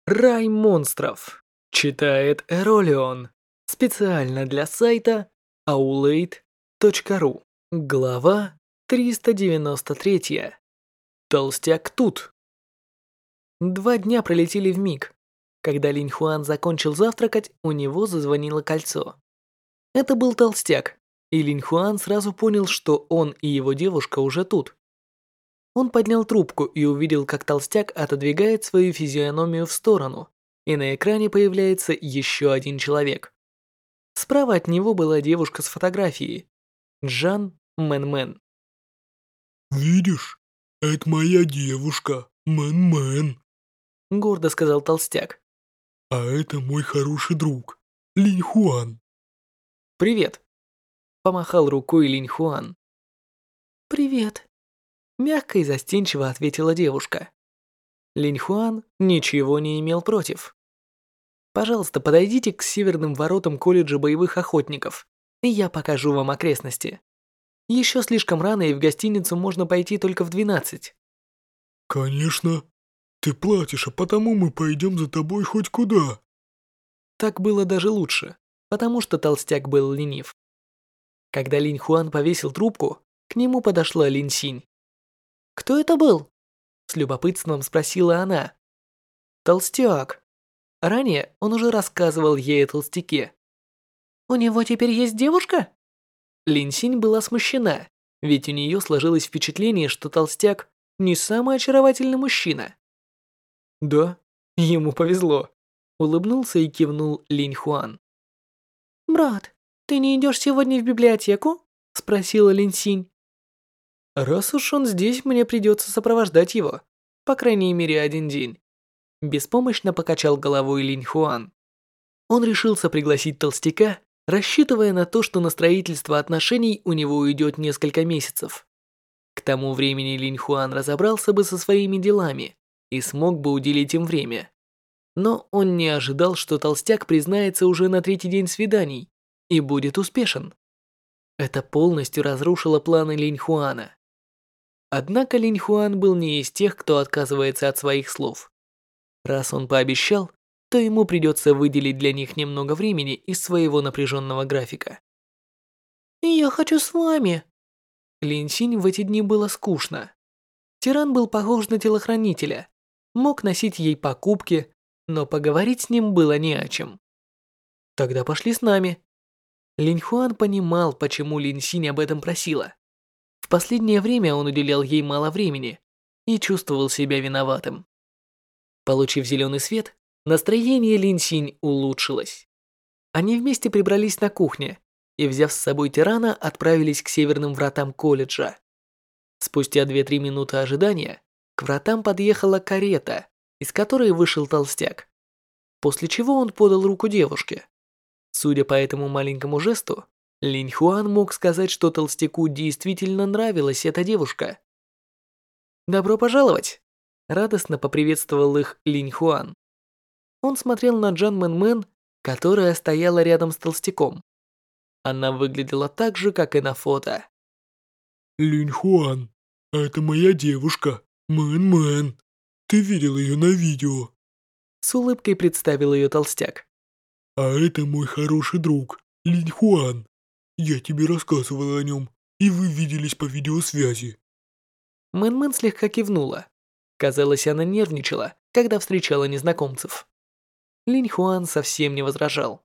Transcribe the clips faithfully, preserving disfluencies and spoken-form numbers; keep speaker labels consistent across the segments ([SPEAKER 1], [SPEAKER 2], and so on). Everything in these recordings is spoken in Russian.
[SPEAKER 1] Рай монстров. Читает Эролион. Специально для сайта аулейт точка ру. Глава триста девяносто три. Толстяк тут. Два дня пролетели вмиг. Когда Линь Хуан закончил завтракать, у него зазвонило кольцо. Это был толстяк, и Линь Хуан сразу понял, что он и его девушка уже тут. Он поднял трубку и увидел, как толстяк отодвигает свою физиономию в сторону, и на экране появляется еще один человек. Справа от него была девушка с фотографией. Джан Мэн-Мэн.
[SPEAKER 2] «Видишь, это моя девушка, Мэн-Мэн.
[SPEAKER 1] Гордо сказал толстяк.
[SPEAKER 2] А это мой хороший друг, Линь Хуан».
[SPEAKER 1] «Привет», — помахал рукой Линь Хуан. «Привет», — мягко и застенчиво ответила девушка. Линь Хуан ничего не имел против. «Пожалуйста, подойдите к северным воротам колледжа боевых охотников, и я покажу вам окрестности. Еще слишком рано, и в гостиницу можно пойти только в двенадцать».
[SPEAKER 2] «Конечно. Ты платишь, а потому мы пойдем за тобой хоть куда».
[SPEAKER 1] Так было даже лучше, потому что толстяк был ленив. Когда Линь Хуан повесил трубку, к нему подошла Лин Синь. «Кто это был?» — с любопытством спросила она. «Толстяк». Ранее он уже рассказывал ей о толстяке. «У него теперь есть девушка?» Лин Синь была смущена, ведь у нее сложилось впечатление, что толстяк не самый очаровательный мужчина. «Да, ему повезло», — улыбнулся и кивнул Линь Хуан. «Брат, ты не идешь сегодня в библиотеку?» — спросила Лин Синь. «Раз уж он здесь, мне придется сопровождать его, по крайней мере один день», — беспомощно покачал головой Линь Хуан. Он решился пригласить толстяка, рассчитывая на то, что на строительство отношений у него уйдет несколько месяцев. К тому времени Линь Хуан разобрался бы со своими делами и смог бы уделить им время. Но он не ожидал, что толстяк признается уже на третий день свиданий и будет успешен. Это полностью разрушило планы Линь Хуана. Однако Линь Хуан был не из тех, кто отказывается от своих слов. Раз он пообещал, то ему придется выделить для них немного времени из своего напряженного графика. «Я хочу с вами». Лин Синь в эти дни было скучно. Тиран был похож на телохранителя, мог носить ей покупки, но поговорить с ним было не о чем. «Тогда пошли с нами». Линь Хуан понимал, почему Лин Синь об этом просила. В последнее время он уделял ей мало времени и чувствовал себя виноватым. Получив зеленый свет, настроение Лин Синь улучшилось. Они вместе прибрались на кухне и, взяв с собой тирана, отправились к северным вратам колледжа. Спустя две-три минуты ожидания к вратам подъехала карета, из которой вышел толстяк, после чего он подал руку девушке. Судя по этому маленькому жесту, Линь Хуан мог сказать, что толстяку действительно нравилась эта девушка. «Добро пожаловать!» – радостно поприветствовал их Линь Хуан. Он смотрел на Джан Мэн-Мэн, которая стояла рядом с толстяком. Она выглядела так же, как и на фото.
[SPEAKER 2] «Линь Хуан, это моя девушка, Мэн-Мэн. Ты видел ее на видео».
[SPEAKER 1] С улыбкой представил ее толстяк.
[SPEAKER 2] «А это мой хороший друг, Линь Хуан. Я тебе рассказывал о нем, и вы виделись по видеосвязи».
[SPEAKER 1] Мэн-Мэн слегка кивнула. Казалось, она нервничала, когда встречала незнакомцев. Линь Хуан совсем не возражал.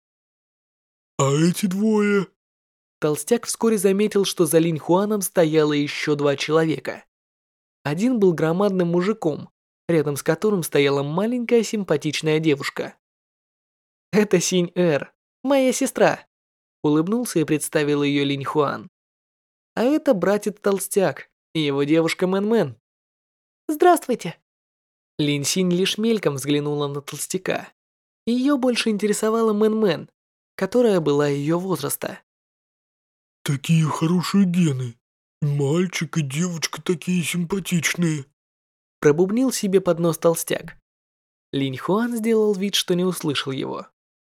[SPEAKER 2] «А эти двое?»
[SPEAKER 1] Толстяк вскоре заметил, что за Линь Хуаном стояло еще два человека. Один был громадным мужиком, рядом с которым стояла маленькая симпатичная девушка. «Это Синь-Эр, моя сестра», — улыбнулся и представил ее Линь Хуан. «А это братец Толстяк и его девушка Мэн-Мэн». «Здравствуйте». Лин Синь лишь мельком взглянула на толстяка. Ее больше интересовала Мэн-Мэн, которая была ее возраста.
[SPEAKER 2] «Такие хорошие гены. Мальчик и девочка такие симпатичные».
[SPEAKER 1] Пробубнил себе под нос толстяк. Линь Хуан сделал вид, что не услышал его.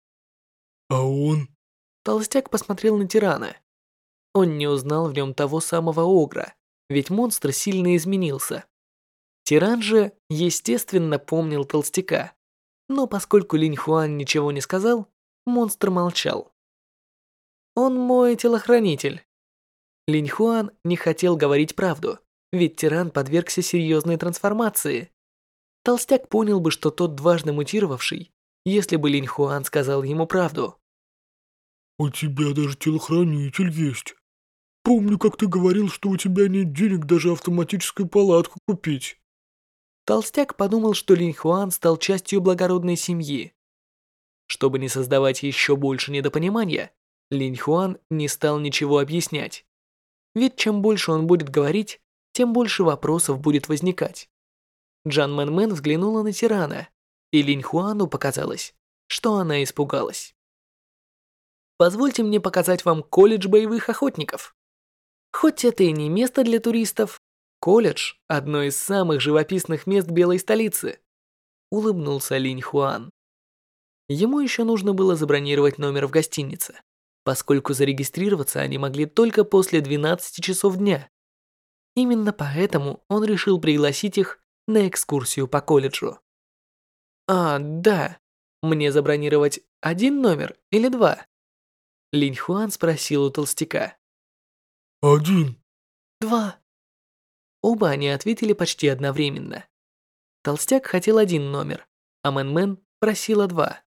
[SPEAKER 2] «А он?»
[SPEAKER 1] Толстяк посмотрел на тирана. Он не узнал в нем того самого огра, ведь монстр сильно изменился. Тиран же, естественно, помнил толстяка, Но поскольку Линь Хуан ничего не сказал, монстр молчал. «Он мой телохранитель». Линь Хуан не хотел говорить правду, ведь тиран подвергся серьезной трансформации. Толстяк понял бы, что тот дважды мутировавший, если бы Линь Хуан сказал ему правду.
[SPEAKER 2] «У тебя даже телохранитель есть. Помню, как ты говорил, что у тебя нет денег даже автоматическую палатку купить».
[SPEAKER 1] Толстяк подумал, что Линь Хуан стал частью благородной семьи. Чтобы не создавать еще больше недопонимания, Линь Хуан не стал ничего объяснять. Ведь чем больше он будет говорить, тем больше вопросов будет возникать. Джан Мэн Мэн взглянула на тирана, и Линь Хуану показалось, что она испугалась. «Позвольте мне показать вам колледж боевых охотников. Хоть это и не место для туристов, колледж – одно из самых живописных мест белой столицы», – улыбнулся Линь Хуан. Ему еще нужно было забронировать номер в гостинице, поскольку зарегистрироваться они могли только после двенадцати часов дня. Именно поэтому он решил пригласить их на экскурсию по колледжу. «А, да, мне забронировать один номер или два?» Линь Хуан спросил у толстяка.
[SPEAKER 2] «Один».
[SPEAKER 1] «Два». Оба они ответили почти одновременно. Толстяк хотел один номер, а Мэн Мэн просила два.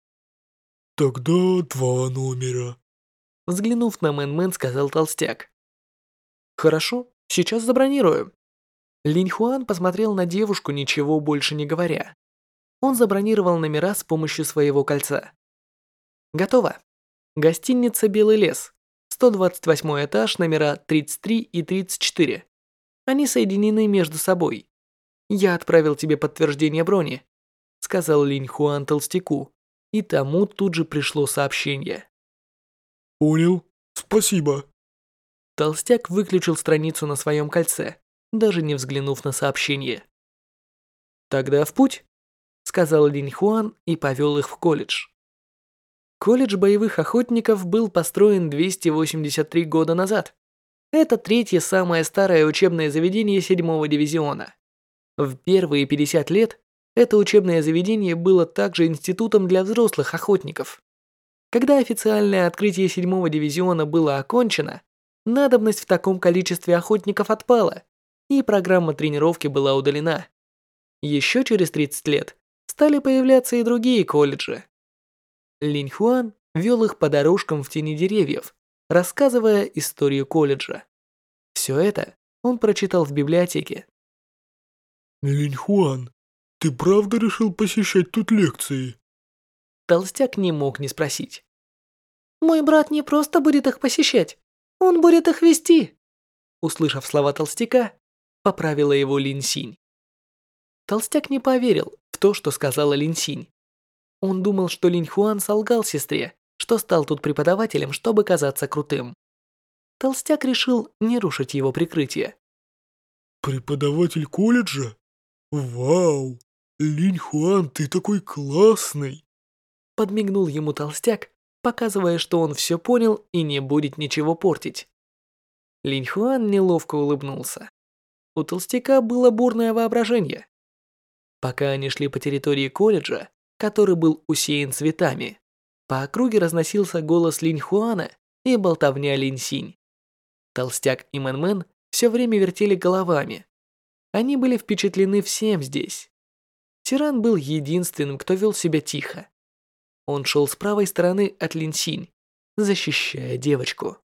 [SPEAKER 2] «Тогда два номера».
[SPEAKER 1] Взглянув на Мэн Мэн, сказал толстяк. «Хорошо, сейчас забронирую». Линь Хуан посмотрел на девушку, ничего больше не говоря. Он забронировал номера с помощью своего кольца. «Готово. Гостиница «Белый лес», сто двадцать восьмой этаж, номера тридцать три и тридцать четыре. Они соединены между собой. Я отправил тебе подтверждение брони», — сказал Линь Хуан толстяку, и тому тут же пришло сообщение.
[SPEAKER 2] «Понял. Спасибо».
[SPEAKER 1] Толстяк выключил страницу на своем кольце, даже не взглянув на сообщение. «Тогда в путь», — сказал Линь Хуан и повел их в колледж. Колледж боевых охотников был построен двести восемьдесят три года назад. Это третье самое старое учебное заведение седьмого дивизиона. В первые пятьдесят лет это учебное заведение было также институтом для взрослых охотников. Когда официальное открытие седьмого дивизиона было окончено, надобность в таком количестве охотников отпала, и программа тренировки была удалена. Еще через тридцать лет стали появляться и другие колледжи. Линь Хуан вел их по дорожкам в тени деревьев, рассказывая историю колледжа. Все это он прочитал в библиотеке.
[SPEAKER 2] «Линь Хуан, ты правда решил посещать тут лекции?»
[SPEAKER 1] Толстяк не мог не спросить. «Мой брат не просто будет их посещать, он будет их вести!» Услышав слова толстяка, поправила его Лин Синь. Толстяк не поверил в то, что сказала Лин Синь. Он думал, что Линь Хуан солгал сестре, что стал тут преподавателем, чтобы казаться крутым. Толстяк решил не рушить его прикрытие.
[SPEAKER 2] «Преподаватель колледжа? Вау! Линь Хуан, ты такой классный!»
[SPEAKER 1] Подмигнул ему толстяк, показывая, что он все понял и не будет ничего портить. Линь Хуан неловко улыбнулся. У толстяка было бурное воображение. Пока они шли по территории колледжа, который был усеян цветами, по округе разносился голос Линь Хуана и болтовня Лин Синь. Толстяк и Мэн Мэн все время вертели головами. Они были впечатлены всем здесь. Тиран был единственным, кто вел себя тихо. Он шел с правой стороны от Лин Синь, защищая девочку.